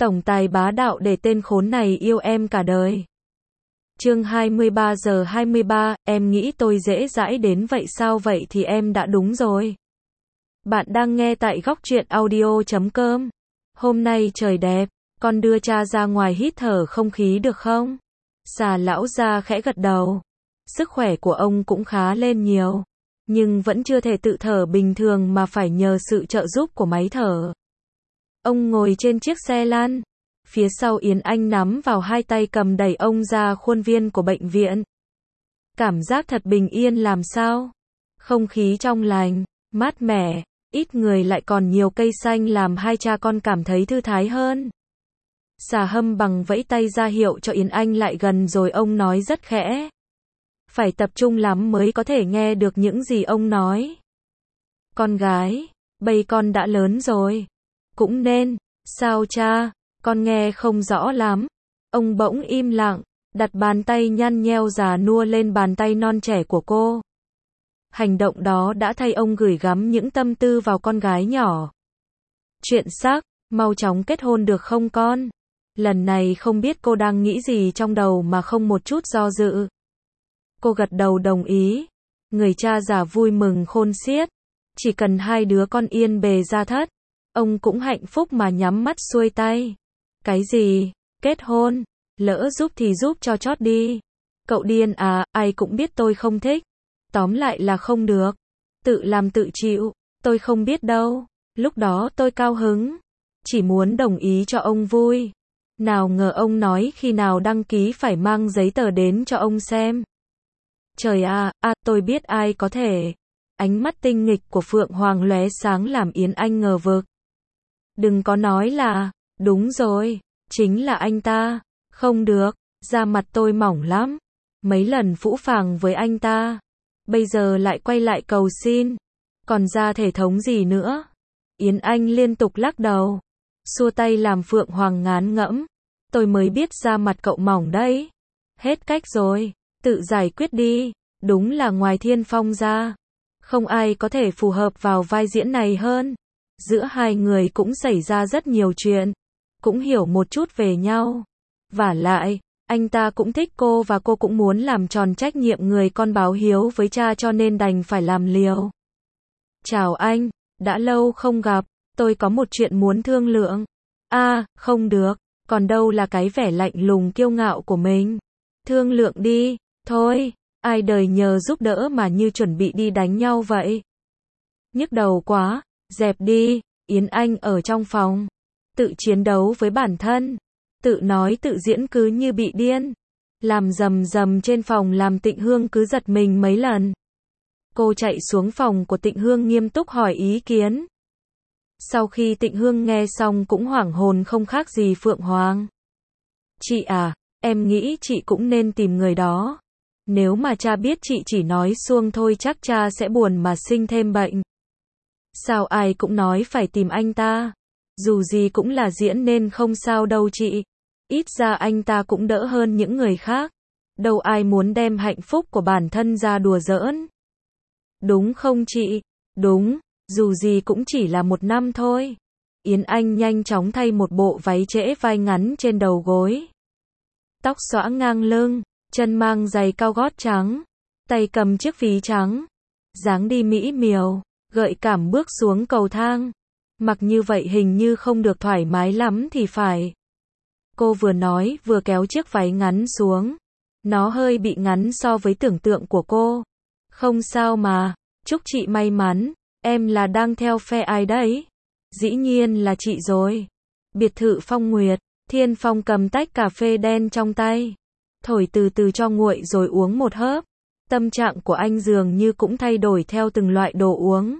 Tổng tài bá đạo để tên khốn này yêu em cả đời. Chương 23 giờ 23, em nghĩ tôi dễ dãi đến vậy sao? Vậy thì em đã đúng rồi. Bạn đang nghe tại góc truyện audio.com. Hôm nay trời đẹp, con đưa cha ra ngoài hít thở không khí được không? Xà lão gia khẽ gật đầu. Sức khỏe của ông cũng khá lên nhiều, nhưng vẫn chưa thể tự thở bình thường mà phải nhờ sự trợ giúp của máy thở. Ông ngồi trên chiếc xe lăn. Phía sau Yến Anh nắm vào hai tay cầm đẩy ông ra khuôn viên của bệnh viện. Cảm giác thật bình yên làm sao? Không khí trong lành, mát mẻ, ít người lại còn nhiều cây xanh làm hai cha con cảm thấy thư thái hơn. Xà Hâm bằng vẫy tay ra hiệu cho Yến Anh lại gần rồi ông nói rất khẽ. Phải tập trung lắm mới có thể nghe được những gì ông nói. Con gái, bây con đã lớn rồi. Cũng nên, sao cha? Con nghe không rõ lắm. Ông bỗng im lặng, đặt bàn tay nhăn nheo già nua lên bàn tay non trẻ của cô. Hành động đó đã thay ông gửi gắm những tâm tư vào con gái nhỏ. Chuyện xác, mau chóng kết hôn được không con? Lần này không biết cô đang nghĩ gì trong đầu mà không một chút do dự. Cô gật đầu đồng ý. Người cha già vui mừng khôn xiết. Chỉ cần hai đứa con yên bề gia thất, ông cũng hạnh phúc mà nhắm mắt xuôi tay. Cái gì? Kết hôn? Lỡ giúp thì giúp cho chót đi. Cậu điên à, ai cũng biết tôi không thích. Tóm lại là không được. Tự làm tự chịu, tôi không biết đâu. Lúc đó tôi cao hứng. Chỉ muốn đồng ý cho ông vui. Nào ngờ ông nói khi nào đăng ký phải mang giấy tờ đến cho ông xem. Trời à, tôi biết ai có thể. Ánh mắt tinh nghịch của Phượng Hoàng lóe sáng làm Yến Anh ngờ vực. Đừng có nói là, đúng rồi, chính là anh ta. Không được, da mặt tôi mỏng lắm. Mấy lần phũ phàng với anh ta. Bây giờ lại quay lại cầu xin. Còn ra thể thống gì nữa? Yến Anh liên tục lắc đầu. Xua tay làm Phượng Hoàng ngán ngẫm. Tôi mới biết da mặt cậu mỏng đấy. Hết cách rồi, tự giải quyết đi. Đúng là ngoài Thiên Phong ra, không ai có thể phù hợp vào vai diễn này hơn. Giữa hai người cũng xảy ra rất nhiều chuyện, cũng hiểu một chút về nhau. Vả lại, anh ta cũng thích cô và cô cũng muốn làm tròn trách nhiệm người con báo hiếu với cha cho nên đành phải làm liều. Chào anh, đã lâu không gặp, tôi có một chuyện muốn thương lượng. Không được, còn đâu là cái vẻ lạnh lùng kiêu ngạo của mình. Thương lượng đi, thôi, ai đời nhờ giúp đỡ mà như chuẩn bị đi đánh nhau vậy. Nhức đầu quá, dẹp đi. Yến Anh ở trong phòng, tự chiến đấu với bản thân, tự nói tự diễn cứ như bị điên, làm rầm rầm trên phòng làm Tịnh Hương cứ giật mình mấy lần. Cô chạy xuống phòng của Tịnh Hương nghiêm túc hỏi ý kiến. Sau khi Tịnh Hương nghe xong cũng hoảng hồn không khác gì Phượng Hoàng. Chị à, em nghĩ chị cũng nên tìm người đó. Nếu mà cha biết chị chỉ nói suông thôi chắc cha sẽ buồn mà sinh thêm bệnh. Sao ai cũng nói phải tìm anh ta? Dù gì cũng là diễn nên không sao đâu chị. Ít ra anh ta cũng đỡ hơn những người khác. Đâu ai muốn đem hạnh phúc của bản thân ra đùa giỡn. Đúng không chị? Đúng, dù gì cũng chỉ là 1 năm thôi. Yến Anh nhanh chóng thay một bộ váy trễ vai ngắn trên đầu gối. Tóc xõa ngang lưng, chân mang giày cao gót trắng, tay cầm chiếc ví trắng. Dáng đi mỹ miều, gợi cảm bước xuống cầu thang. Mặc như vậy hình như không được thoải mái lắm thì phải. Cô vừa nói vừa kéo chiếc váy ngắn xuống. Nó hơi bị ngắn so với tưởng tượng của cô. Không sao mà, chúc chị may mắn. Em là đang theo phe ai đấy? Dĩ nhiên là chị rồi. Biệt thự Phong Nguyệt, Thiên Phong cầm tách cà phê đen trong tay. Thổi từ từ cho nguội rồi uống một hớp. Tâm trạng của anh dường như cũng thay đổi theo từng loại đồ uống.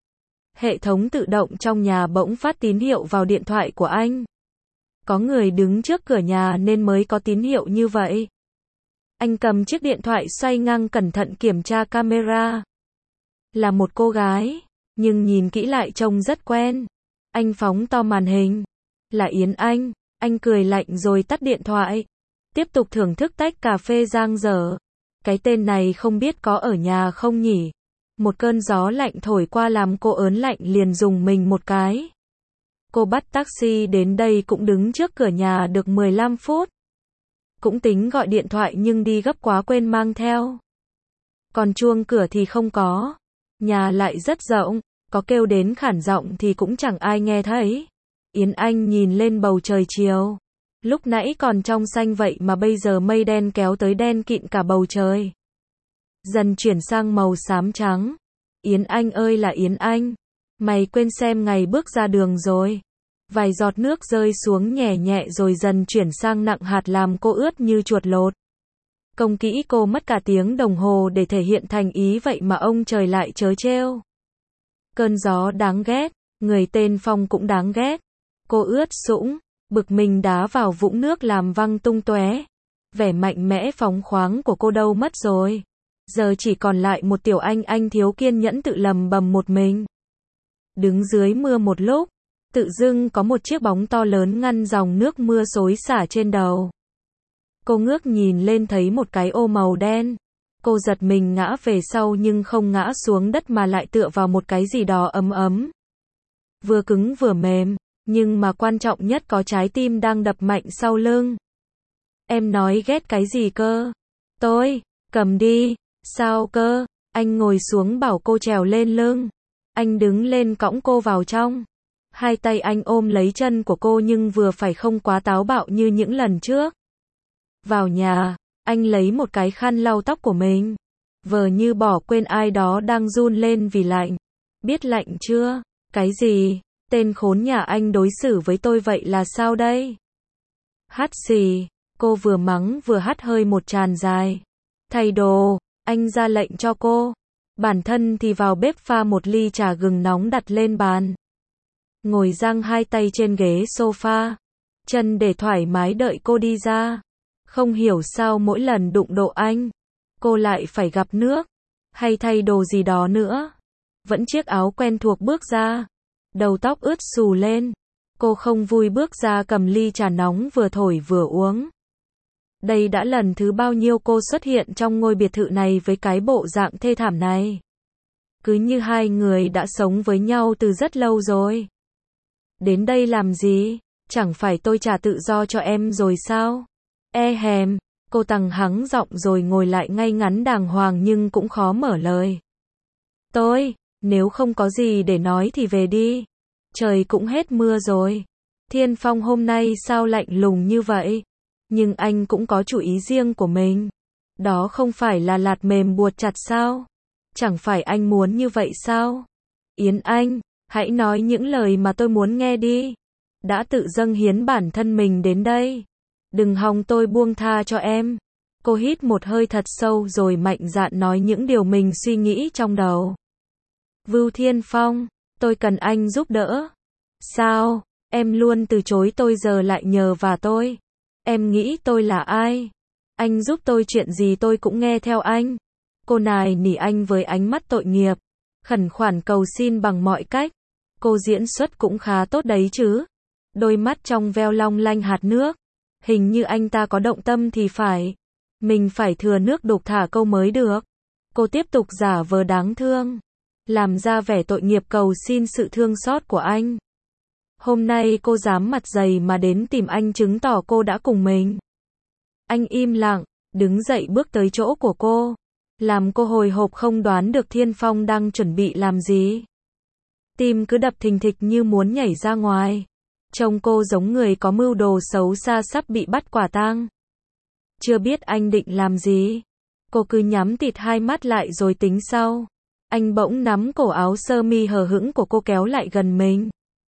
Hệ thống tự động trong nhà bỗng phát tín hiệu vào điện thoại của anh. Có người đứng trước cửa nhà nên mới có tín hiệu như vậy. Anh cầm chiếc điện thoại xoay ngang cẩn thận kiểm tra camera. Là một cô gái, nhưng nhìn kỹ lại trông rất quen. Anh phóng to màn hình. Là Yến anh cười lạnh rồi tắt điện thoại. Tiếp tục thưởng thức tách cà phê giang dở. Cái tên này không biết có ở nhà không nhỉ? Một cơn gió lạnh thổi qua làm cô ớn lạnh liền dùng mình một cái. Cô bắt taxi đến đây cũng đứng trước cửa nhà được 15 phút. Cũng tính gọi điện thoại nhưng đi gấp quá quên mang theo. Còn chuông cửa thì không có. Nhà lại rất rộng, có kêu đến khản giọng thì cũng chẳng ai nghe thấy. Yến Anh nhìn lên bầu trời chiều. Lúc nãy còn trong xanh vậy mà bây giờ mây đen kéo tới đen kịt cả bầu trời. Dần chuyển sang màu xám trắng. Yến Anh ơi là Yến Anh. Mày quên xem ngày bước ra đường rồi. Vài giọt nước rơi xuống nhẹ nhẹ rồi dần chuyển sang nặng hạt làm cô ướt như chuột lột. Công kỹ cô mất cả tiếng đồng hồ để thể hiện thành ý vậy mà ông trời lại trớ trêu. Cơn gió đáng ghét, người tên Phong cũng đáng ghét. Cô ướt sũng, bực mình đá vào vũng nước làm văng tung tóe. Vẻ mạnh mẽ phóng khoáng của cô đâu mất rồi. Giờ chỉ còn lại một Tiểu Anh thiếu kiên nhẫn tự lầm bầm một mình. Đứng dưới mưa một lúc, tự dưng có một chiếc bóng to lớn ngăn dòng nước mưa xối xả trên đầu. Cô ngước nhìn lên thấy một cái ô màu đen. Cô giật mình ngã về sau nhưng không ngã xuống đất mà lại tựa vào một cái gì đó ấm ấm. Vừa cứng vừa mềm, nhưng mà quan trọng nhất có trái tim đang đập mạnh sau lưng. Em nói ghét cái gì cơ? Tôi, cầm đi. Sao cơ? Anh ngồi xuống bảo cô trèo lên lưng. Anh đứng lên cõng cô vào trong. Hai tay anh ôm lấy chân của cô nhưng vừa phải không quá táo bạo như những lần trước. Vào nhà, anh lấy một cái khăn lau tóc của mình. Vờ như bỏ quên ai đó đang run lên vì lạnh. Biết lạnh chưa? Cái gì? Tên khốn nhà anh đối xử với tôi vậy là sao đây? Hắt xì, cô vừa mắng vừa hắt hơi một tràn dài. Thay đồ, anh ra lệnh cho cô. Bản thân thì vào bếp pha một ly trà gừng nóng đặt lên bàn. Ngồi giang hai tay trên ghế sofa. Chân để thoải mái đợi cô đi ra. Không hiểu sao mỗi lần đụng độ anh, cô lại phải gặp nước, hay thay đồ gì đó nữa. Vẫn chiếc áo quen thuộc bước ra. Đầu tóc ướt xù lên. Cô không vui bước ra cầm ly trà nóng vừa thổi vừa uống. Đây đã lần thứ bao nhiêu cô xuất hiện trong ngôi biệt thự này với cái bộ dạng thê thảm này. Cứ như hai người đã sống với nhau từ rất lâu rồi. Đến đây làm gì? Chẳng phải tôi trả tự do cho em rồi sao? Hèm, cô tăng hắng giọng rồi ngồi lại ngay ngắn đàng hoàng nhưng cũng khó mở lời. Nếu không có gì để nói thì về đi. Trời cũng hết mưa rồi. Thiên Phong hôm nay sao lạnh lùng như vậy? Nhưng anh cũng có chủ ý riêng của mình. Đó không phải là lạt mềm buộc chặt sao? Chẳng phải anh muốn như vậy sao? Yến Anh, hãy nói những lời mà tôi muốn nghe đi. Đã tự dâng hiến bản thân mình đến đây. Đừng hòng tôi buông tha cho em. Cô hít một hơi thật sâu rồi mạnh dạn nói những điều mình suy nghĩ trong đầu. Vưu Thiên Phong, tôi cần anh giúp đỡ. Sao? Em luôn từ chối tôi giờ lại nhờ vả tôi. Em nghĩ tôi là ai? Anh giúp tôi chuyện gì tôi cũng nghe theo anh. Cô nài nỉ anh với ánh mắt tội nghiệp. Khẩn khoản cầu xin bằng mọi cách. Cô diễn xuất cũng khá tốt đấy chứ. Đôi mắt trong veo long lanh hạt nước. Hình như anh ta có động tâm thì phải. Mình phải thừa nước đục thả câu mới được. Cô tiếp tục giả vờ đáng thương. Làm ra vẻ tội nghiệp cầu xin sự thương xót của anh. Hôm nay cô dám mặt dày mà đến tìm anh chứng tỏ cô đã cùng mình. Anh im lặng, đứng dậy bước tới chỗ của cô. Làm cô hồi hộp không đoán được Thiên Phong đang chuẩn bị làm gì. Tim cứ đập thình thịch như muốn nhảy ra ngoài. Trông cô giống người có mưu đồ xấu xa sắp bị bắt quả tang. Chưa biết anh định làm gì. Cô cứ nhắm tịt hai mắt lại rồi tính sau. Anh bỗng nắm cổ áo sơ mi hờ hững của cô kéo lại gần mình.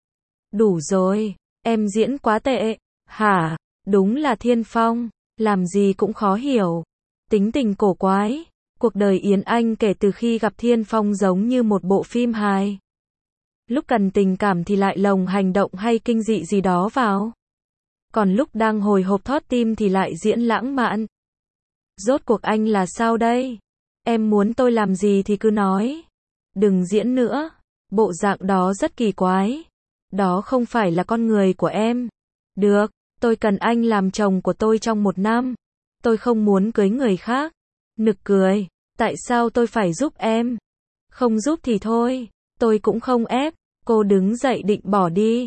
Đủ rồi, em diễn quá tệ. Hả? Đúng là Thiên Phong, làm gì cũng khó hiểu. Tính tình cổ quái. Cuộc đời Yến Anh kể từ khi gặp Thiên Phong giống như một bộ phim hài. Lúc cần tình cảm thì lại lồng hành động hay kinh dị gì đó vào. Còn lúc đang hồi hộp thót tim thì lại diễn lãng mạn. Rốt cuộc anh là sao đây? Em muốn tôi làm gì thì cứ nói. Đừng diễn nữa. Bộ dạng đó rất kỳ quái. Đó không phải là con người của em. Được, tôi cần anh làm chồng của tôi trong 1 năm. Tôi không muốn cưới người khác. Nực cười. Tại sao tôi phải giúp em? Không giúp thì thôi. Tôi cũng không ép. Cô đứng dậy định bỏ đi.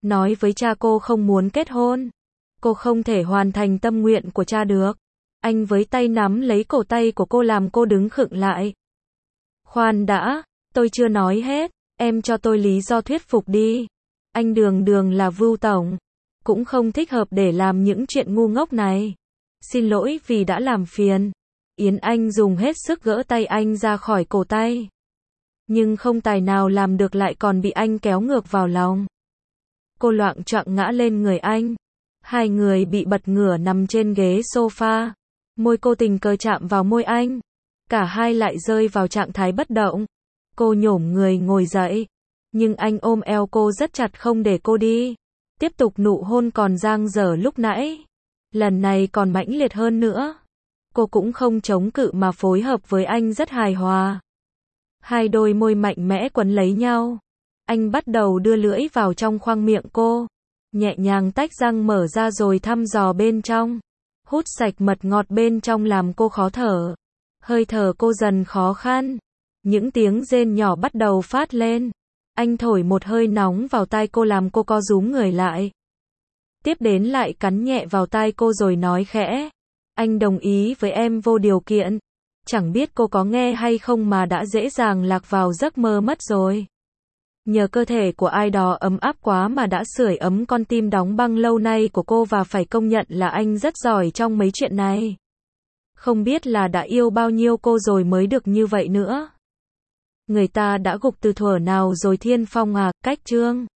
nói với cha cô không muốn kết hôn. Cô không thể hoàn thành tâm nguyện của cha được. Anh với tay nắm lấy cổ tay của cô làm cô đứng khựng lại. Khoan đã, tôi chưa nói hết, em cho tôi lý do thuyết phục đi. Anh Đường Đường là Vưu tổng, cũng không thích hợp để làm những chuyện ngu ngốc này. Xin lỗi vì đã làm phiền. Yến Anh dùng hết sức gỡ tay anh ra khỏi cổ tay. Nhưng không tài nào làm được, lại còn bị anh kéo ngược vào lòng. Cô loạng choạng ngã lên người anh. Hai người bị bật ngửa nằm trên ghế sofa. Môi cô tình cờ chạm vào môi anh. Cả hai lại rơi vào trạng thái bất động. Cô nhổm người ngồi dậy. Nhưng anh ôm eo cô rất chặt không để cô đi. Tiếp tục nụ hôn còn dang dở lúc nãy. Lần này còn mãnh liệt hơn nữa. Cô cũng không chống cự mà phối hợp với anh rất hài hòa. Hai đôi môi mạnh mẽ quấn lấy nhau. Anh bắt đầu đưa lưỡi vào trong khoang miệng cô. Nhẹ nhàng tách răng mở ra rồi thăm dò bên trong. Hút sạch mật ngọt bên trong làm cô khó thở. Hơi thở cô dần khó khăn. Những tiếng rên nhỏ bắt đầu phát lên. Anh thổi một hơi nóng vào tai cô làm cô co rúm người lại. Tiếp đến lại cắn nhẹ vào tai cô rồi nói khẽ. Anh đồng ý với em vô điều kiện. Chẳng biết cô có nghe hay không mà đã dễ dàng lạc vào giấc mơ mất rồi. Nhờ cơ thể của ai đó ấm áp quá mà đã sưởi ấm con tim đóng băng lâu nay của cô, và phải công nhận là anh rất giỏi trong mấy chuyện này. Không biết là đã yêu bao nhiêu cô rồi mới được như vậy nữa. Người ta đã gục từ thuở nào rồi Thiên Phong à, cách chương.